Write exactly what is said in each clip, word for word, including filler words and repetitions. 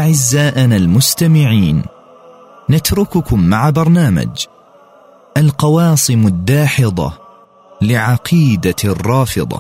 أعزائنا المستمعين، نترككم مع برنامج القواصم الداحضة لعقيدة الرافضة.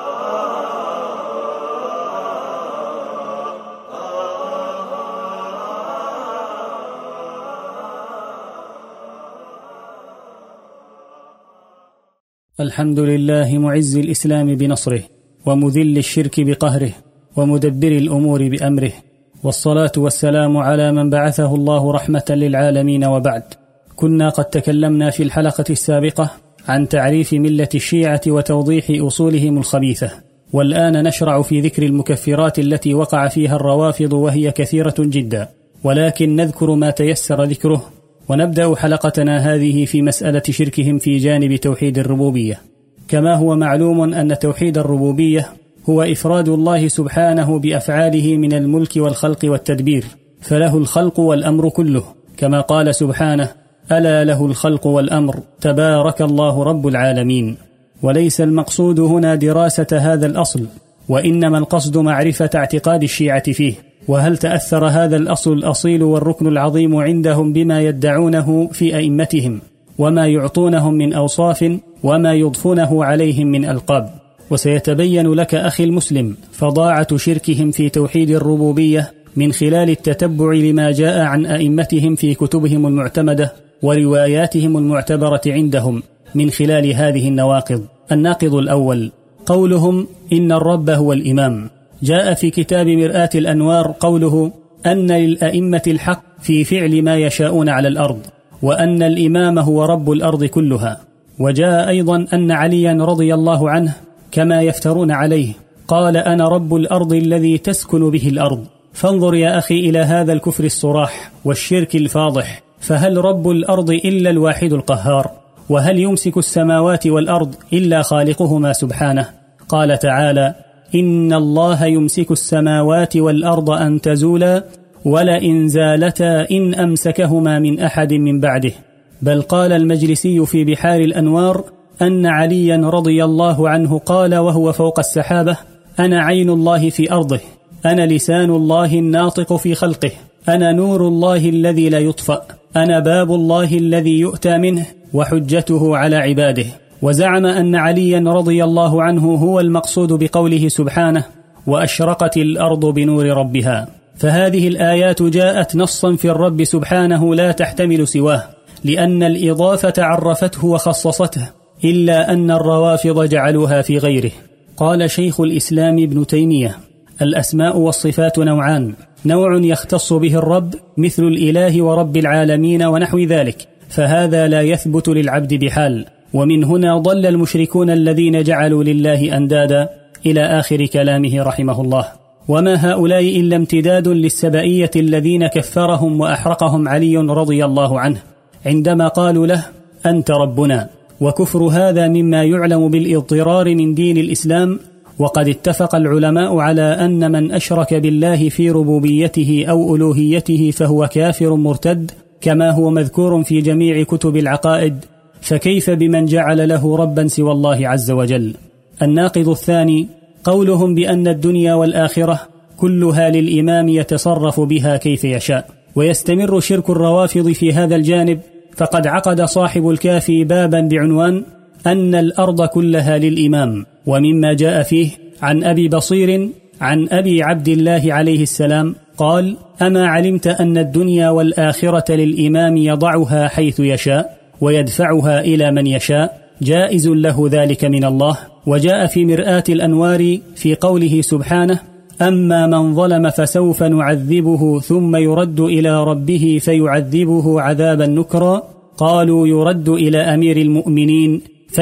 الحمد لله معز الإسلام بنصره، ومذل الشرك بقهره، ومدبر الأمور بأمره، والصلاة والسلام على من بعثه الله رحمة للعالمين. وبعد، كنا قد تكلمنا في الحلقة السابقة عن تعريف ملة الشيعة وتوضيح أصولهم الخبيثة، والآن نشرع في ذكر المكفرات التي وقع فيها الروافض، وهي كثيرة جدا، ولكن نذكر ما تيسر ذكره. ونبدأ حلقتنا هذه في مسألة شركهم في جانب توحيد الربوبية. كما هو معلوم أن توحيد الربوبية هو إفراد الله سبحانه بأفعاله من الملك والخلق والتدبير، فله الخلق والأمر كله، كما قال سبحانه: ألا له الخلق والأمر تبارك الله رب العالمين. وليس المقصود هنا دراسة هذا الأصل، وإنما القصد معرفة اعتقاد الشيعة فيه، وهل تأثر هذا الأصل الأصيل والركن العظيم عندهم بما يدعونه في أئمتهم، وما يعطونهم من أوصاف، وما يضفونه عليهم من ألقاب. وسيتبين لك أخي المسلم فظاعة شركهم في توحيد الربوبية من خلال التتبع لما جاء عن أئمتهم في كتبهم المعتمدة ورواياتهم المعتبرة عندهم من خلال هذه النواقض. الناقض الأول: قولهم إن الرب هو الإمام. جاء في كتاب مرآة الأنوار قوله أن للأئمة الحق في فعل ما يشاءون على الأرض، وأن الإمام هو رب الأرض كلها. وجاء أيضا أن عليا رضي الله عنه كما يفترون عليه قال: أنا رب الأرض الذي تسكن به الأرض. فانظر يا أخي إلى هذا الكفر الصراح والشرك الفاضح، فهل رب الأرض إلا الواحد القهار؟ وهل يمسك السماوات والأرض إلا خالقهما سبحانه؟ قال تعالى: إن الله يمسك السماوات والأرض أن تزولا ولئن زالتا إن أمسكهما من أحد من بعده. بل قال المجلسي في بحار الأنوار أن عليا رضي الله عنه قال وهو فوق السحابة: أنا عين الله في أرضه، أنا لسان الله الناطق في خلقه، أنا نور الله الذي لا يطفأ، أنا باب الله الذي يؤتى منه وحجته على عباده. وزعم أن عليا رضي الله عنه هو المقصود بقوله سبحانه: وأشرقت الأرض بنور ربها. فهذه الآيات جاءت نصا في الرب سبحانه لا تحتمل سواه، لأن الإضافة عرفته وخصصته، إلا أن الروافض جعلوها في غيره. قال شيخ الإسلام ابن تيمية: الأسماء والصفات نوعان، نوع يختص به الرب مثل الإله ورب العالمين ونحو ذلك، فهذا لا يثبت للعبد بحال. ومن هنا ضل المشركون الذين جعلوا لله أندادا، إلى آخر كلامه رحمه الله. وما هؤلاء إلا امتداد للسبائية الذين كفرهم وأحرقهم علي رضي الله عنه عندما قالوا له: أنت ربنا. وكفر هذا مما يعلم بالاضطرار من دين الإسلام. وقد اتفق العلماء على أن من أشرك بالله في ربوبيته أو ألوهيته فهو كافر مرتد، كما هو مذكور في جميع كتب العقائد، فكيف بمن جعل له ربا سوى الله عز وجل؟ الناقض الثاني: قولهم بأن الدنيا والآخرة كلها للإمام يتصرف بها كيف يشاء. ويستمر شرك الروافض في هذا الجانب، فقد عقد صاحب الكافي بابا بعنوان أن الأرض كلها للإمام. ومما جاء فيه عن أبي بصير عن أبي عبد الله عليه السلام قال: أما علمت أن الدنيا والآخرة للإمام يضعها حيث يشاء ويدفعها إلى من يشاء، جائز له ذلك من الله. وجاء في مرآة الأنوار في قوله سبحانه: أما من ظلم فسوف نعذبه ثم يرد إلى ربه فيعذبه عذابا نكرا. قالوا: يرد إلى أمير المؤمنين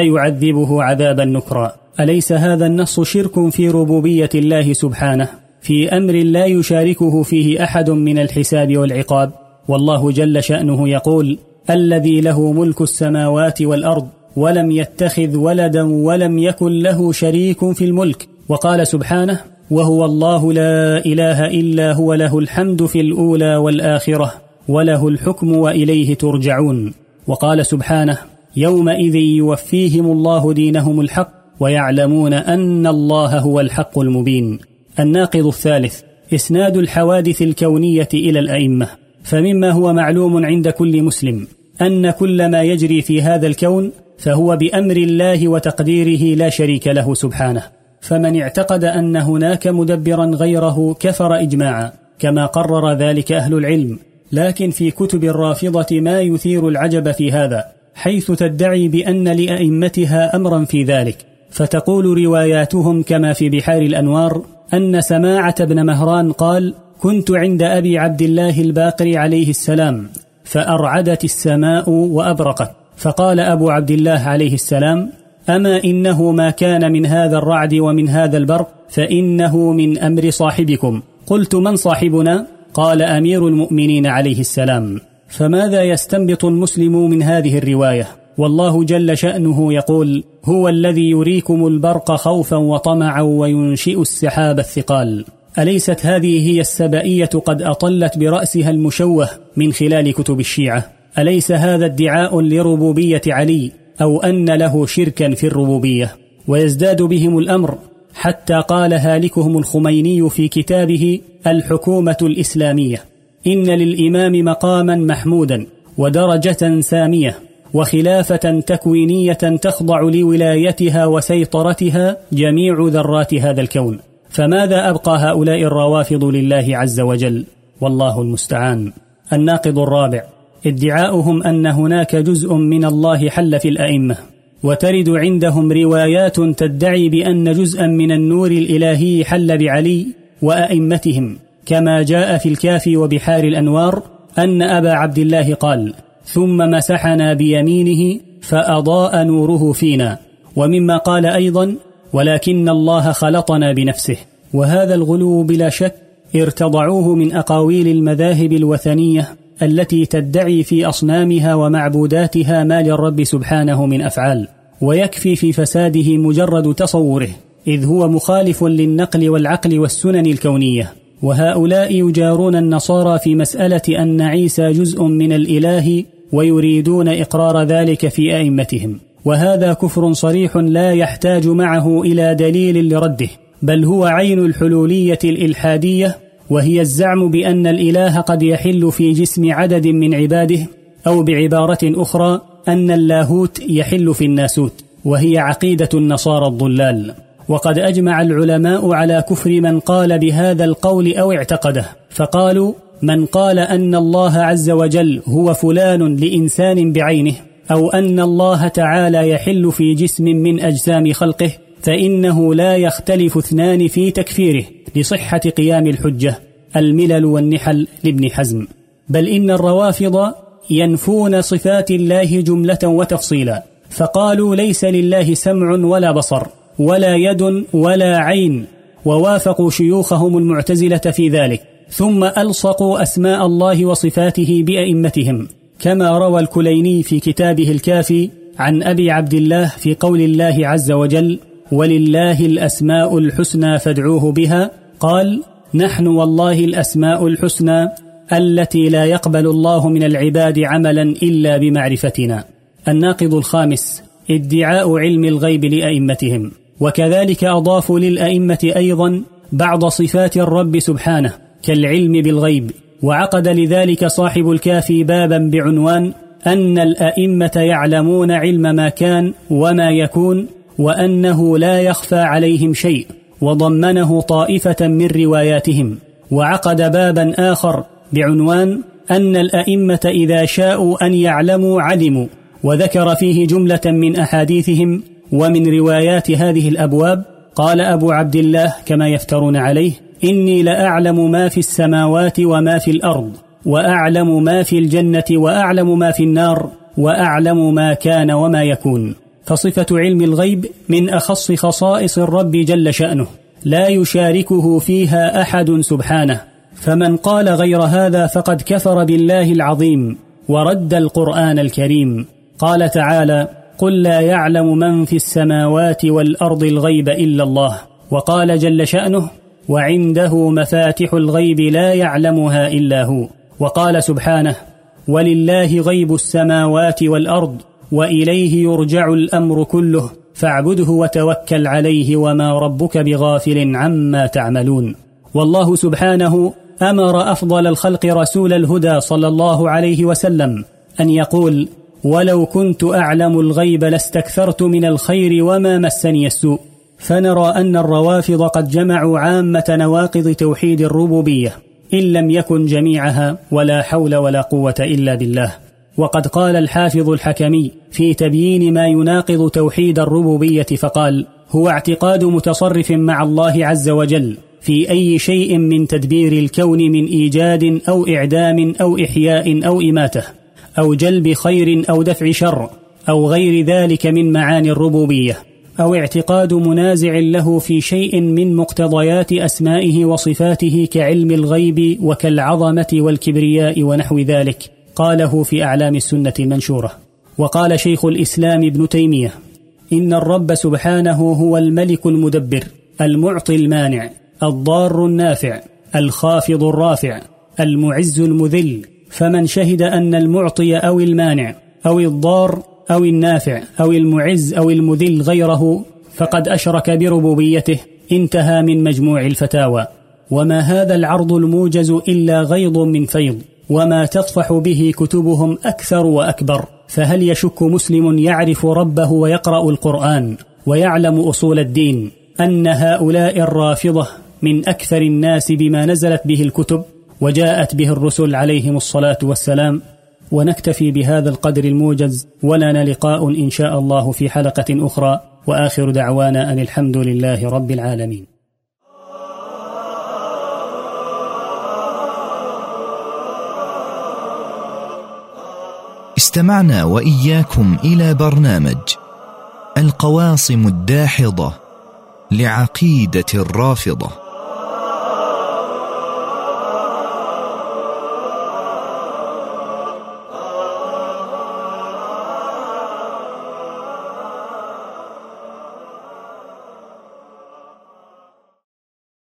فيعذبه عذابا نكرا. أليس هذا النص شرك في ربوبية الله سبحانه في أمر لا يشاركه فيه أحد من الحساب والعقاب؟ والله جل شأنه يقول: الذي له ملك السماوات والأرض ولم يتخذ ولدا ولم يكن له شريك في الملك. وقال سبحانه: وهو الله لا إله إلا هو له الحمد في الأولى والآخرة وله الحكم وإليه ترجعون. وقال سبحانه: يومئذ يوفيهم الله دينهم الحق ويعلمون أن الله هو الحق المبين. الناقض الثالث: إسناد الحوادث الكونية إلى الأئمة. فمما هو معلوم عند كل مسلم أن كل ما يجري في هذا الكون فهو بأمر الله وتقديره لا شريك له سبحانه. فمن اعتقد أن هناك مدبرا غيره كفر إجماعا، كما قرر ذلك أهل العلم. لكن في كتب الرافضة ما يثير العجب في هذا، حيث تدعي بأن لأئمتها أمرا في ذلك، فتقول رواياتهم كما في بحار الأنوار أن سماعة بن مهران قال: كنت عند أبي عبد الله الباقر عليه السلام فأرعدت السماء وأبرقت، فقال أبو عبد الله عليه السلام: أما إنه ما كان من هذا الرعد ومن هذا البرق فإنه من أمر صاحبكم. قلت: من صاحبنا؟ قال: أمير المؤمنين عليه السلام. فماذا يستنبط المسلم من هذه الرواية؟ والله جل شأنه يقول: هو الذي يريكم البرق خوفا وطمعا وينشئ السحاب الثقال. أليست هذه هي السبائية قد أطلت برأسها المشوه من خلال كتب الشيعة؟ أليس هذا ادعاء لربوبية علي أو أن له شركا في الربوبية؟ ويزداد بهم الأمر حتى قال هالكهم الخميني في كتابه الحكومة الإسلامية: إن للإمام مقاما محمودا ودرجة سامية وخلافة تكوينية تخضع لولايتها وسيطرتها جميع ذرات هذا الكون. فماذا أبقى هؤلاء الروافض لله عز وجل؟ والله المستعان. الناقض الرابع: ادعاؤهم أن هناك جزء من الله حل في الأئمة. وترد عندهم روايات تدعي بأن جزءا من النور الإلهي حل بعلي وأئمتهم، كما جاء في الكافي وبحار الأنوار أن أبا عبد الله قال: ثم مسحنا بيمينه فأضاء نوره فينا. ومما قال أيضا: ولكن الله خلطنا بنفسه. وهذا الغلو بلا شك ارتضعوه من أقاويل المذاهب الوثنية التي تدعي في أصنامها ومعبوداتها ما للرب سبحانه من أفعال، ويكفي في فساده مجرد تصوره، إذ هو مخالف للنقل والعقل والسنن الكونية. وهؤلاء يجارون النصارى في مسألة أن عيسى جزء من الإله، ويريدون إقرار ذلك في أئمتهم، وهذا كفر صريح لا يحتاج معه إلى دليل لرده، بل هو عين الحلولية الإلحادية، وهي الزعم بأن الإله قد يحل في جسم عدد من عباده، أو بعبارة أخرى أن اللاهوت يحل في الناسوت، وهي عقيدة النصارى الضلال. وقد أجمع العلماء على كفر من قال بهذا القول أو اعتقده، فقالوا: من قال أن الله عز وجل هو فلان لإنسان بعينه، أو أن الله تعالى يحل في جسم من أجسام خلقه، فإنه لا يختلف اثنان في تكفيره لصحة قيام الحجة. الملل والنحل لابن حزم. بل إن الروافض ينفون صفات الله جملة وتفصيلا، فقالوا: ليس لله سمع ولا بصر ولا يد ولا عين، ووافقوا شيوخهم المعتزلة في ذلك، ثم ألصقوا أسماء الله وصفاته بأئمتهم، كما روى الكليني في كتابه الكافي عن أبي عبد الله في قول الله عز وجل: ولله الأسماء الحسنى فادعوه بها، قال: نحن والله الأسماء الحسنى التي لا يقبل الله من العباد عملا إلا بمعرفتنا. الناقض الخامس: ادعاء علم الغيب لأئمتهم. وكذلك أضافوا للأئمة أيضا بعض صفات الرب سبحانه كالعلم بالغيب، وعقد لذلك صاحب الكافي بابا بعنوان أن الأئمة يعلمون علم ما كان وما يكون، وأنه لا يخفى عليهم شيء، وضمنه طائفة من رواياتهم. وعقد بابا آخر بعنوان أن الأئمة إذا شاءوا أن يعلموا علموا، وذكر فيه جملة من أحاديثهم. ومن روايات هذه الأبواب قال أبو عبد الله كما يفترون عليه: إني لأعلم ما في السماوات وما في الأرض، وأعلم ما في الجنة وأعلم ما في النار، وأعلم ما كان وما يكون. فصفة علم الغيب من أخص خصائص الرب جل شأنه، لا يشاركه فيها أحد سبحانه. فمن قال غير هذا فقد كفر بالله العظيم ورد القرآن الكريم. قال تعالى: قل لا يعلم من في السماوات والأرض الغيب إلا الله. وقال جل شأنه: وعنده مفاتح الغيب لا يعلمها إلا هو. وقال سبحانه: ولله غيب السماوات والأرض وإليه يرجع الأمر كله فاعبده وتوكل عليه وما ربك بغافل عما تعملون. والله سبحانه أمر أفضل الخلق رسول الهدى صلى الله عليه وسلم أن يقول: ولو كنت أعلم الغيب لاستكثرت من الخير وما مسني السوء. فنرى أن الروافض قد جمعوا عامة نواقض توحيد الربوبية إن لم يكن جميعها، ولا حول ولا قوة إلا بالله. وقد قال الحافظ الحكمي في تبيين ما يناقض توحيد الربوبية فقال: هو اعتقاد متصرف مع الله عز وجل في أي شيء من تدبير الكون من إيجاد أو إعدام أو إحياء أو إماتة أو جلب خير أو دفع شر أو غير ذلك من معاني الربوبية، أو اعتقاد منازع له في شيء من مقتضيات أسمائه وصفاته كعلم الغيب وكالعظمة والكبرياء ونحو ذلك. قاله في أعلام السنة المنشورة. وقال شيخ الإسلام ابن تيمية: إن الرب سبحانه هو الملك المدبر المعطي المانع الضار النافع الخافض الرافع المعز المذل، فمن شهد أن المعطي أو المانع أو الضار أو النافع أو المعز أو المذل غيره فقد أشرك بربوبيته. انتهى من مجموع الفتاوى. وما هذا العرض الموجز إلا غيض من فيض، وما تطفح به كتبهم أكثر وأكبر. فهل يشك مسلم يعرف ربه ويقرأ القرآن ويعلم أصول الدين أن هؤلاء الرافضة من أكثر الناس بما نزلت به الكتب وجاءت به الرسل عليهم الصلاة والسلام؟ ونكتفي بهذا القدر الموجز، ولنا لقاء إن شاء الله في حلقة أخرى، وآخر دعوانا أن الحمد لله رب العالمين. استمعنا وإياكم إلى برنامج القواصم الداحضة لعقيدة الرافضة.